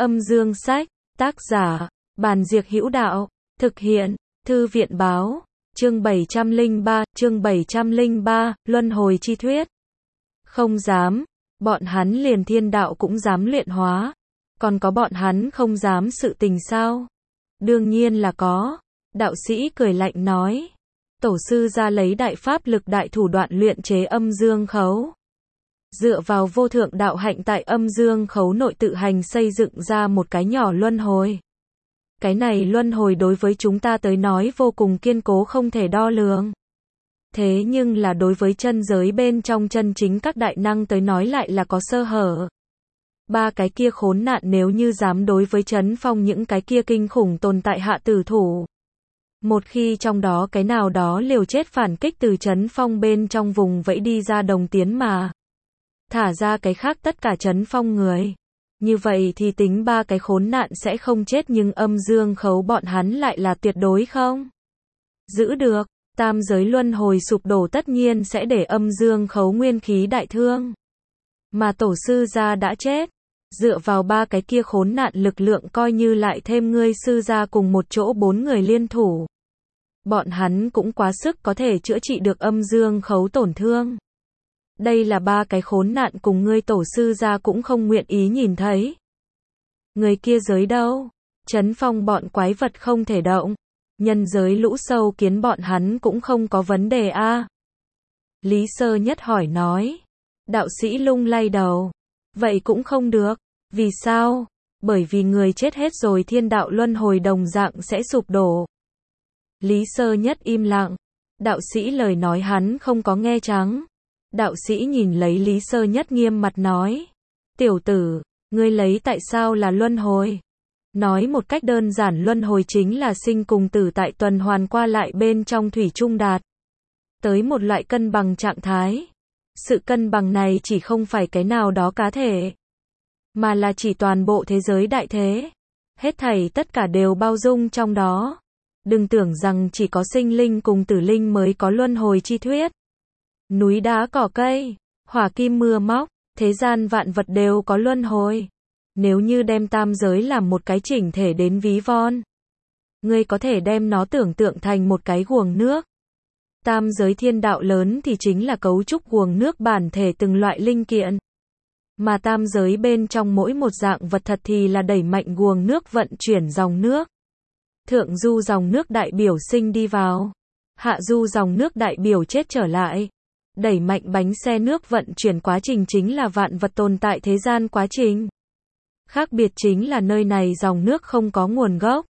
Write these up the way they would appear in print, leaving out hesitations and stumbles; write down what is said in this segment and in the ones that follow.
Âm dương sách, tác giả, Bàn Diệc Hữu Đạo, thực hiện, Thư viện báo, chương 703, Luân hồi chi thuyết. Không dám, bọn hắn liền thiên đạo cũng dám luyện hóa, còn có bọn hắn không dám sự tình sao? Đương nhiên là có, đạo sĩ cười lạnh nói. Tổ sư ra lấy đại pháp lực đại thủ đoạn luyện chế âm dương khấu. Dựa vào vô thượng đạo hạnh tại âm dương khấu nội tự hành xây dựng ra một cái nhỏ luân hồi. Cái này luân hồi đối với chúng ta tới nói vô cùng kiên cố không thể đo lường. Thế nhưng là đối với chân giới bên trong chân chính các đại năng tới nói lại là có sơ hở. Ba cái kia khốn nạn nếu như dám đối với Trấn Phong những cái kia kinh khủng tồn tại hạ tử thủ. Một khi trong đó cái nào đó liều chết phản kích từ Trấn Phong bên trong vùng vẫy đi ra đồng tiến mà. Thả ra cái khác tất cả Trấn Phong người. Như vậy thì tính ba cái khốn nạn sẽ không chết nhưng âm dương khấu bọn hắn lại là tuyệt đối không giữ được. Tam giới luân hồi sụp đổ tất nhiên sẽ để âm dương khấu nguyên khí đại thương. Mà tổ sư gia đã chết. Dựa vào ba cái kia khốn nạn lực lượng coi như lại thêm ngươi sư gia cùng một chỗ 4 người liên thủ. Bọn hắn cũng quá sức có thể chữa trị được âm dương khấu tổn thương. Đây là ba cái khốn nạn cùng ngươi tổ sư gia cũng không nguyện ý nhìn thấy. Người kia giới đâu? Trấn Phong bọn quái vật không thể động. Nhân giới lũ sâu kiến bọn hắn cũng không có vấn đề a. Lý Sơ Nhất hỏi nói. Đạo sĩ lung lay đầu. Vậy cũng không được. Vì sao? Bởi vì người chết hết rồi thiên đạo luân hồi đồng dạng sẽ sụp đổ. Lý Sơ Nhất im lặng. Đạo sĩ lời nói hắn không có nghe trắng. Đạo sĩ nhìn lấy Lý Sơ Nhất nghiêm mặt nói. Tiểu tử, ngươi lấy tại sao là luân hồi? Nói một cách đơn giản luân hồi chính là sinh cùng tử tại tuần hoàn qua lại bên trong thủy chung đạt. Tới một loại cân bằng trạng thái. Sự cân bằng này chỉ không phải cái nào đó cá thể. Mà là chỉ toàn bộ thế giới đại thế. Hết thảy tất cả đều bao dung trong đó. Đừng tưởng rằng chỉ có sinh linh cùng tử linh mới có luân hồi chi thuyết. Núi đá cỏ cây, hỏa kim mưa móc, thế gian vạn vật đều có luân hồi. Nếu như đem tam giới làm một cái chỉnh thể đến ví von. Ngươi có thể đem nó tưởng tượng thành một cái guồng nước. Tam giới thiên đạo lớn thì chính là cấu trúc guồng nước bản thể từng loại linh kiện. Mà tam giới bên trong mỗi một dạng vật thật thì là đẩy mạnh guồng nước vận chuyển dòng nước. Thượng du dòng nước đại biểu sinh đi vào. Hạ du dòng nước đại biểu chết trở lại. Đẩy mạnh bánh xe nước vận chuyển quá trình chính là vạn vật tồn tại thế gian quá trình. Khác biệt chính là nơi này dòng nước không có nguồn gốc.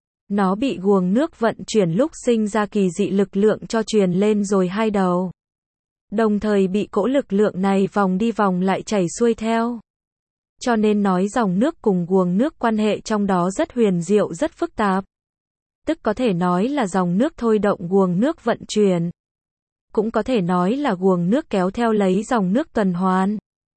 Nó bị guồng nước vận chuyển lúc sinh ra kỳ dị lực lượng cho truyền lên rồi hai đầu. Đồng thời bị cỗ lực lượng này vòng đi vòng lại chảy xuôi theo. Cho nên nói dòng nước cùng guồng nước quan hệ trong đó rất huyền diệu rất phức tạp. Tức có thể nói là dòng nước thôi động guồng nước vận chuyển. Cũng có thể nói là guồng nước kéo theo lấy dòng nước tuần hoàn.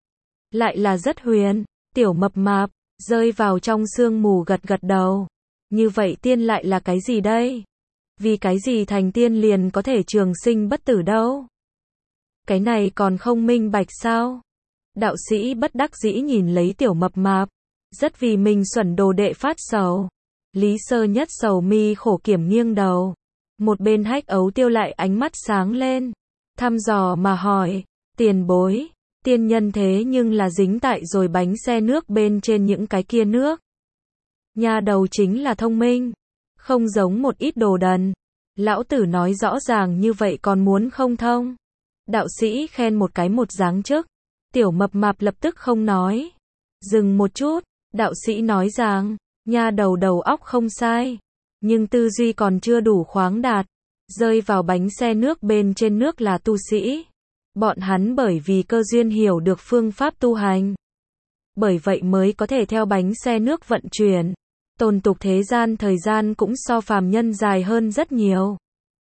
Lại là rất huyền, tiểu mập mạp, rơi vào trong sương mù gật gật đầu. Như vậy tiên lại là cái gì đây? Vì cái gì thành tiên liền có thể trường sinh bất tử đâu? Cái này còn không minh bạch sao? Đạo sĩ bất đắc dĩ nhìn lấy tiểu mập mạp. Rất vì mình xuẩn đồ đệ phát sầu. Lý Sơ Nhất sầu mi khổ kiểm nghiêng đầu. Một bên Hách Ấu Tiêu lại ánh mắt sáng lên. Thăm dò mà hỏi. Tiền bối. Tiên nhân thế nhưng là dính tại rồi bánh xe nước bên trên những cái kia nước. Nhà đầu chính là thông minh. Không giống một ít đồ đần. Lão tử nói rõ ràng như vậy còn muốn không thông. Đạo sĩ khen một cái một dáng chức. Tiểu mập mạp lập tức không nói. Dừng một chút. Đạo sĩ nói rằng. Nhà đầu đầu óc không sai. Nhưng tư duy còn chưa đủ khoáng đạt. Rơi vào bánh xe nước bên trên nước là tu sĩ. Bọn hắn bởi vì cơ duyên hiểu được phương pháp tu hành. Bởi vậy mới có thể theo bánh xe nước vận chuyển. Tồn tục thế gian thời gian cũng so phàm nhân dài hơn rất nhiều.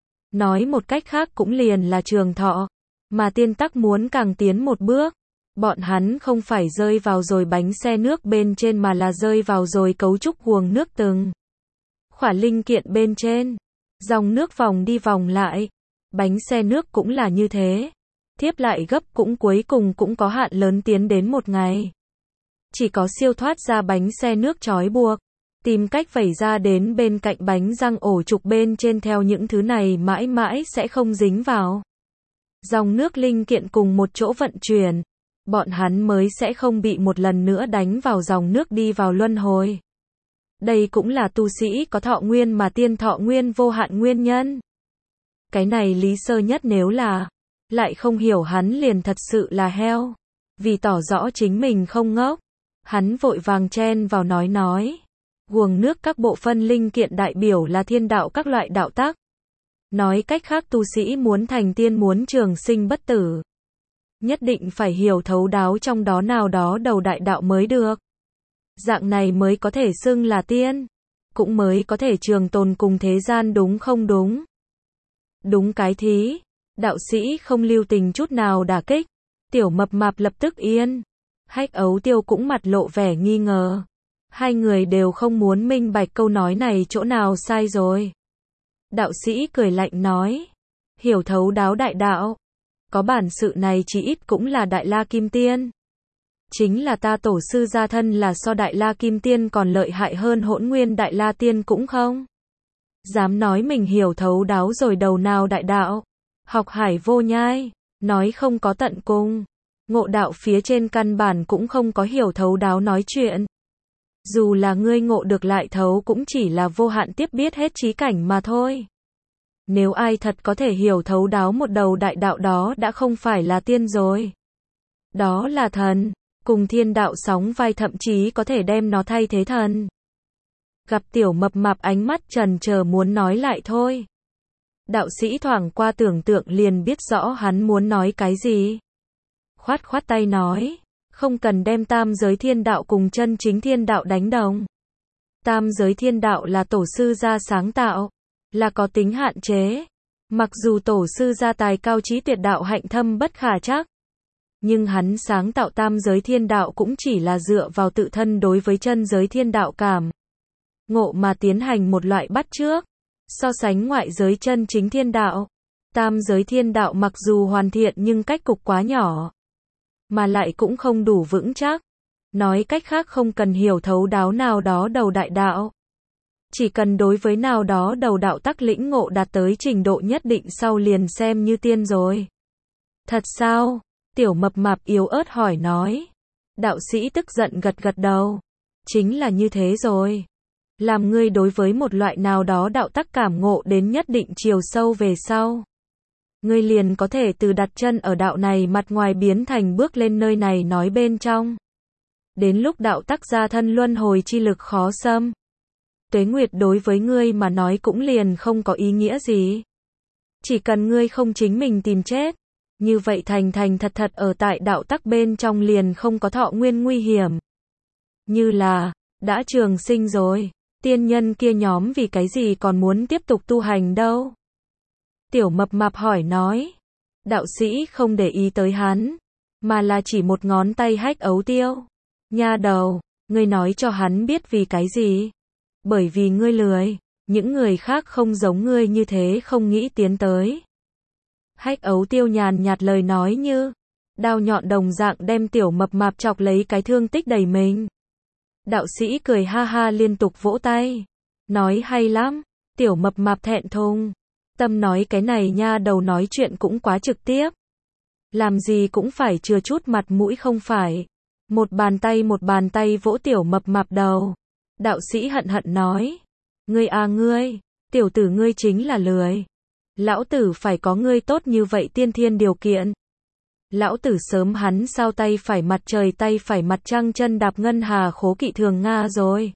Nói một cách khác cũng liền là trường thọ. Mà tiên tắc muốn càng tiến một bước. Bọn hắn không phải rơi vào rồi bánh xe nước bên trên mà là rơi vào rồi cấu trúc guồng nước từng. Khỏa linh kiện bên trên. Dòng nước vòng đi vòng lại. Bánh xe nước cũng là như thế. Thiếp lại gấp cũng cuối cùng cũng có hạn lớn tiến đến một ngày. Chỉ có siêu thoát ra bánh xe nước trói buộc. Tìm cách vẩy ra đến bên cạnh bánh răng ổ trục bên trên theo những thứ này mãi mãi sẽ không dính vào. Dòng nước linh kiện cùng một chỗ vận chuyển. Bọn hắn mới sẽ không bị một lần nữa đánh vào dòng nước đi vào luân hồi. Đây cũng là tu sĩ có thọ nguyên mà tiên thọ nguyên vô hạn nguyên nhân. Cái này Lý Sơ Nhất nếu là lại không hiểu hắn liền thật sự là heo. Vì tỏ rõ chính mình không ngốc, hắn vội vàng chen vào nói. Guồng nước các bộ phân linh kiện đại biểu là thiên đạo các loại đạo tắc. Nói cách khác tu sĩ muốn thành tiên muốn trường sinh bất tử. Nhất định phải hiểu thấu đáo trong đó nào đó đầu đại đạo mới được. Dạng này mới có thể xưng là tiên. Cũng mới có thể trường tồn cùng thế gian đúng không đúng? Đúng cái thí. Đạo sĩ không lưu tình chút nào đả kích. Tiểu Mập Mạp lập tức yên. Hách Ấu Tiêu cũng mặt lộ vẻ nghi ngờ. Hai người đều không muốn minh bạch câu nói này chỗ nào sai rồi. Đạo sĩ cười lạnh nói. Hiểu thấu đáo đại đạo. Có bản sự này chỉ ít cũng là Đại La Kim Tiên. Chính là ta tổ sư gia thân là so Đại La Kim Tiên còn lợi hại hơn Hỗn Nguyên Đại La Tiên cũng không. Dám nói mình hiểu thấu đáo rồi đầu nào đại đạo. Học hải vô nhai. Nói không có tận cùng. Ngộ đạo phía trên căn bản cũng không có hiểu thấu đáo nói chuyện. Dù là ngươi ngộ được lại thấu cũng chỉ là vô hạn tiếp biết hết trí cảnh mà thôi. Nếu ai thật có thể hiểu thấu đáo một đầu đại đạo đó đã không phải là tiên rồi. Đó là thần, cùng thiên đạo sóng vai thậm chí có thể đem nó thay thế thần. Gặp Tiểu Mập Mạp ánh mắt trần chờ muốn nói lại thôi. Đạo sĩ thoảng qua tưởng tượng liền biết rõ hắn muốn nói cái gì. Khoát khoát tay nói, không cần đem tam giới thiên đạo cùng chân chính thiên đạo đánh đồng. Tam giới thiên đạo là tổ sư gia sáng tạo, là có tính hạn chế. Mặc dù tổ sư gia tài cao trí tuyệt đạo hạnh thâm bất khả trắc, nhưng hắn sáng tạo tam giới thiên đạo cũng chỉ là dựa vào tự thân đối với chân giới thiên đạo cảm ngộ mà tiến hành một loại bắt chước. So sánh ngoại giới chân chính thiên đạo, tam giới thiên đạo mặc dù hoàn thiện nhưng cách cục quá nhỏ, mà lại cũng không đủ vững chắc. Nói cách khác không cần hiểu thấu đáo nào đó đầu đại đạo. Chỉ cần đối với nào đó đầu đạo tắc lĩnh ngộ đạt tới trình độ nhất định sau liền xem như tiên rồi. Thật sao? Tiểu Mập Mạp yếu ớt hỏi nói. Đạo sĩ tức giận gật gật đầu. Chính là như thế rồi. Làm ngươi đối với một loại nào đó đạo tắc cảm ngộ đến nhất định chiều sâu về sau. Ngươi liền có thể từ đặt chân ở đạo này mặt ngoài biến thành bước lên nơi này nói bên trong. Đến lúc đạo tắc ra thân luân hồi chi lực khó xâm. Tuế nguyệt đối với ngươi mà nói cũng liền không có ý nghĩa gì. Chỉ cần ngươi không chính mình tìm chết. Như vậy thành thành thật thật ở tại đạo tắc bên trong liền không có thọ nguyên nguy hiểm. Như là, đã trường sinh rồi. Tiên nhân kia nhóm vì cái gì còn muốn tiếp tục tu hành đâu? Tiểu Mập Mạp hỏi nói. Đạo sĩ không để ý tới hắn, mà là chỉ một ngón tay Hách Ấu Tiêu. Nha đầu, ngươi nói cho hắn biết vì cái gì? Bởi vì ngươi lười, những người khác không giống ngươi như thế không nghĩ tiến tới. Hách Ấu Tiêu nhàn nhạt lời nói như đao nhọn đồng dạng đem Tiểu Mập Mạp chọc lấy cái thương tích đầy mình. Đạo sĩ cười ha ha liên tục vỗ tay. Nói hay lắm. Tiểu Mập Mạp thẹn thùng. Tâm nói cái này nha đầu nói chuyện cũng quá trực tiếp. Làm gì cũng phải chừa chút mặt mũi không phải. Một bàn tay vỗ Tiểu Mập Mạp đầu. Đạo sĩ hận hận nói. Ngươi à ngươi, tiểu tử ngươi chính là lười. Lão tử phải có ngươi tốt như vậy tiên thiên điều kiện. Lão tử sớm hắn sao tay phải mặt trời tay phải mặt trăng chân đạp ngân hà khố kỵ thường Nga rồi.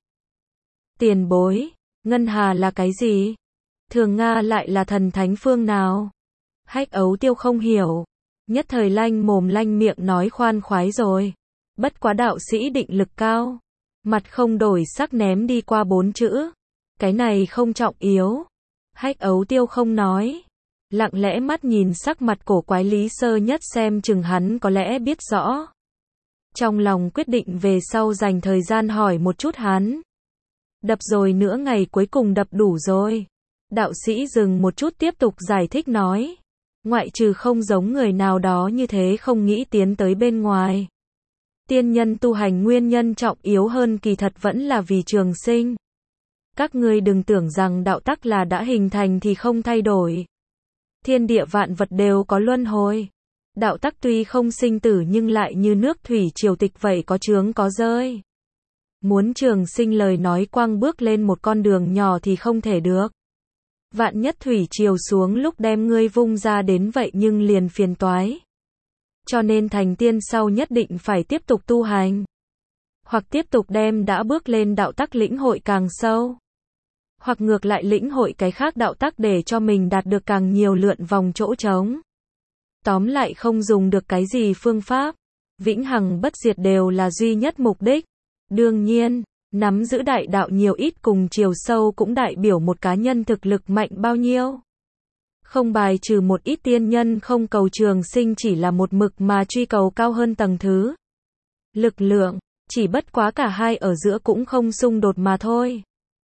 Tiền bối, ngân hà là cái gì? Thường Nga lại là thần thánh phương nào? Hách Ấu Tiêu không hiểu. Nhất thời lanh mồm lanh miệng nói khoan khoái rồi. Bất quá đạo sĩ định lực cao. Mặt không đổi sắc ném đi qua 4 chữ. Cái này không trọng yếu. Hách Ấu Tiêu không nói. Lặng lẽ mắt nhìn sắc mặt cổ quái Lý Sơ Nhất xem chừng hắn có lẽ biết rõ. Trong lòng quyết định về sau dành thời gian hỏi một chút hắn. Đập rồi nữa ngày cuối cùng đập đủ rồi. Đạo sĩ dừng một chút tiếp tục giải thích nói. Ngoại trừ không giống người nào đó như thế không nghĩ tiến tới bên ngoài. Tiên nhân tu hành nguyên nhân trọng yếu hơn kỳ thật vẫn là vì trường sinh. Các ngươi đừng tưởng rằng đạo tắc là đã hình thành thì không thay đổi. Thiên địa vạn vật đều có luân hồi. Đạo tắc tuy không sinh tử nhưng lại như nước thủy triều tịch vậy, có chướng có rơi. Muốn trường sinh lời nói quang bước lên một con đường nhỏ thì không thể được. Vạn nhất thủy triều xuống lúc đem ngươi vung ra đến vậy nhưng liền phiền toái. Cho nên thành tiên sau nhất định phải tiếp tục tu hành. Hoặc tiếp tục đem đã bước lên đạo tắc lĩnh hội càng sâu. Hoặc ngược lại lĩnh hội cái khác đạo tắc để cho mình đạt được càng nhiều lượn vòng chỗ trống. Tóm lại không dùng được cái gì phương pháp. Vĩnh hằng bất diệt đều là duy nhất mục đích. Đương nhiên, nắm giữ đại đạo nhiều ít cùng chiều sâu cũng đại biểu một cá nhân thực lực mạnh bao nhiêu. Không bài trừ một ít tiên nhân không cầu trường sinh chỉ là một mực mà truy cầu cao hơn tầng thứ. Lực lượng, chỉ bất quá cả hai ở giữa cũng không xung đột mà thôi.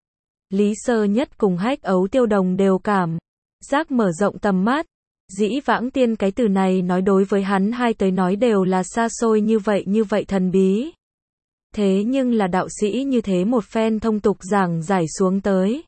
Lý Sơ Nhất cùng Hách Ấu Tiêu Đồng đều cảm giác mở rộng tầm mắt. Dĩ vãng tiên cái từ này nói đối với hắn hai tới nói đều là xa xôi như vậy thần bí. Thế nhưng là đạo sĩ như thế một phen thông tục giảng giải xuống tới.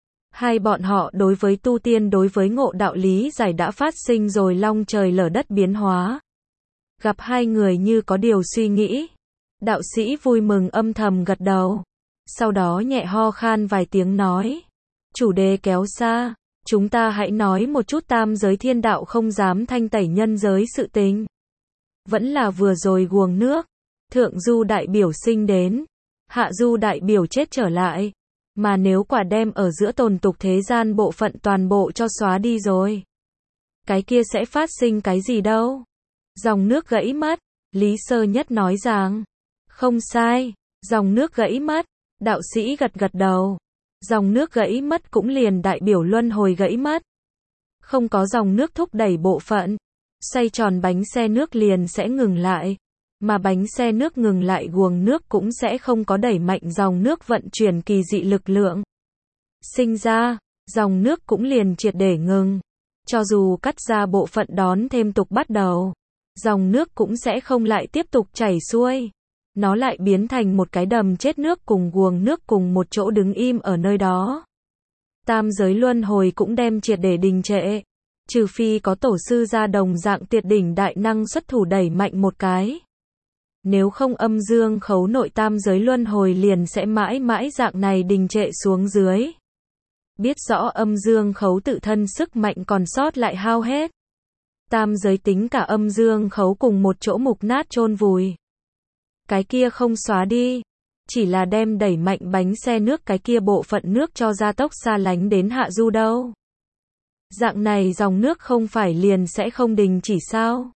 Hai bọn họ đối với tu tiên đối với ngộ đạo lý giải đã phát sinh rồi long trời lở đất biến hóa. Gặp hai người như có điều suy nghĩ. Đạo sĩ vui mừng âm thầm gật đầu. Sau đó nhẹ ho khan vài tiếng nói. Chủ đề kéo xa. Chúng ta hãy nói một chút tam giới thiên đạo không dám thanh tẩy nhân giới sự tình. Vẫn là vừa rồi guồng nước. Thượng du đại biểu sinh đến. Hạ du đại biểu chết trở lại. Mà nếu quả đem ở giữa tồn tục thế gian bộ phận toàn bộ cho xóa đi rồi. Cái kia sẽ phát sinh cái gì đâu. Dòng nước gãy mất. Lý Sơ Nhất nói rằng. Không sai. Dòng nước gãy mất. Đạo sĩ gật gật đầu. Dòng nước gãy mất cũng liền đại biểu luân hồi gãy mất. Không có dòng nước thúc đẩy bộ phận. Xoay tròn bánh xe nước liền sẽ ngừng lại. Mà bánh xe nước ngừng lại guồng nước cũng sẽ không có đẩy mạnh dòng nước vận chuyển kỳ dị lực lượng. Sinh ra, dòng nước cũng liền triệt để ngừng. Cho dù cắt ra bộ phận đón thêm tục bắt đầu, dòng nước cũng sẽ không lại tiếp tục chảy xuôi. Nó lại biến thành một cái đầm chết nước cùng guồng nước cùng một chỗ đứng im ở nơi đó. Tam giới luân hồi cũng đem triệt để đình trệ. Trừ phi có tổ sư ra đồng dạng tuyệt đỉnh đại năng xuất thủ đẩy mạnh một cái. Nếu không âm dương khấu nội tam giới luân hồi liền sẽ mãi mãi dạng này đình trệ xuống dưới. Biết rõ âm dương khấu tự thân sức mạnh còn sót lại hao hết. Tam giới tính cả âm dương khấu cùng một chỗ mục nát chôn vùi. Cái kia không xóa đi. Chỉ là đem đẩy mạnh bánh xe nước cái kia bộ phận nước cho gia tốc xa lánh đến hạ du đâu. Dạng này dòng nước không phải liền sẽ không đình chỉ sao?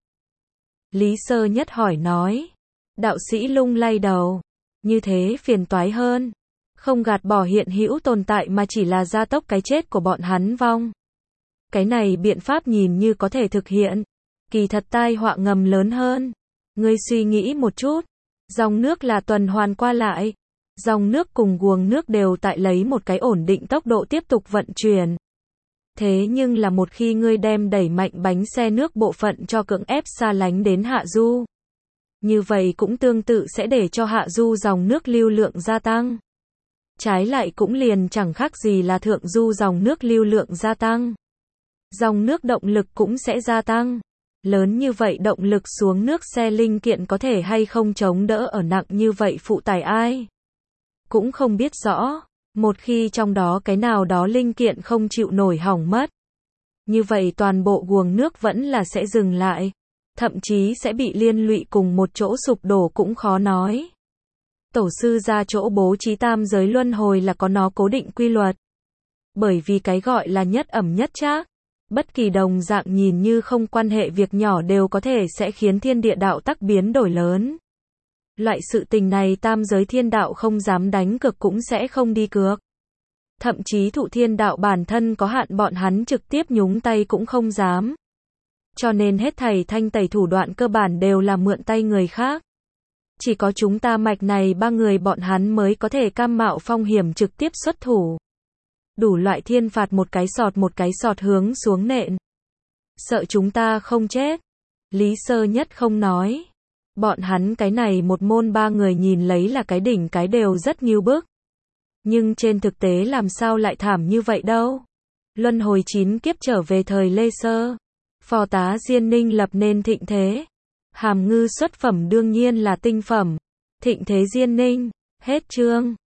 Lý Sơ Nhất hỏi nói. Đạo sĩ lung lay đầu. Như thế phiền toái hơn. Không gạt bỏ hiện hữu tồn tại mà chỉ là gia tốc cái chết của bọn hắn vong. Cái này biện pháp nhìn như có thể thực hiện. Kỳ thật tai họa ngầm lớn hơn. Ngươi suy nghĩ một chút. Dòng nước là tuần hoàn qua lại. Dòng nước cùng guồng nước đều tại lấy một cái ổn định tốc độ tiếp tục vận chuyển. Thế nhưng là một khi ngươi đem đẩy mạnh bánh xe nước bộ phận cho cưỡng ép xa lánh đến hạ du. Như vậy cũng tương tự sẽ để cho hạ du dòng nước lưu lượng gia tăng. Trái lại cũng liền chẳng khác gì là thượng du dòng nước lưu lượng gia tăng. Dòng nước động lực cũng sẽ gia tăng. Lớn như vậy động lực xuống nước xe linh kiện có thể hay không chống đỡ ở nặng như vậy phụ tải ai? Cũng không biết rõ. Một khi trong đó cái nào đó linh kiện không chịu nổi hỏng mất. Như vậy toàn bộ guồng nước vẫn là sẽ dừng lại. Thậm chí sẽ bị liên lụy cùng một chỗ sụp đổ cũng khó nói. Tổ sư ra chỗ bố trí tam giới luân hồi là có nó cố định quy luật. Bởi vì cái gọi là nhất ẩm nhất trác. Bất kỳ đồng dạng nhìn như không quan hệ việc nhỏ đều có thể sẽ khiến thiên địa đạo tắc biến đổi lớn. Loại sự tình này tam giới thiên đạo không dám đánh cược cũng sẽ không đi cược. Thậm chí thụ thiên đạo bản thân có hạn bọn hắn trực tiếp nhúng tay cũng không dám. Cho nên hết thảy thanh tẩy thủ đoạn cơ bản đều là mượn tay người khác. Chỉ có chúng ta mạch này ba người bọn hắn mới có thể cam mạo phong hiểm trực tiếp xuất thủ. Đủ loại thiên phạt một cái sọt hướng xuống nện. Sợ chúng ta không chết. Lý Sơ Nhất không nói. Bọn hắn cái này một môn ba người nhìn lấy là cái đỉnh cái đều rất nghiêu bức. Nhưng trên thực tế làm sao lại thảm như vậy đâu. Luân hồi 9 kiếp trở về thời Lê Sơ. Phò tá Diên Ninh lập nên thịnh thế. Hàm Ngư xuất phẩm đương nhiên là tinh phẩm. Thịnh thế Diên Ninh. Hết chương.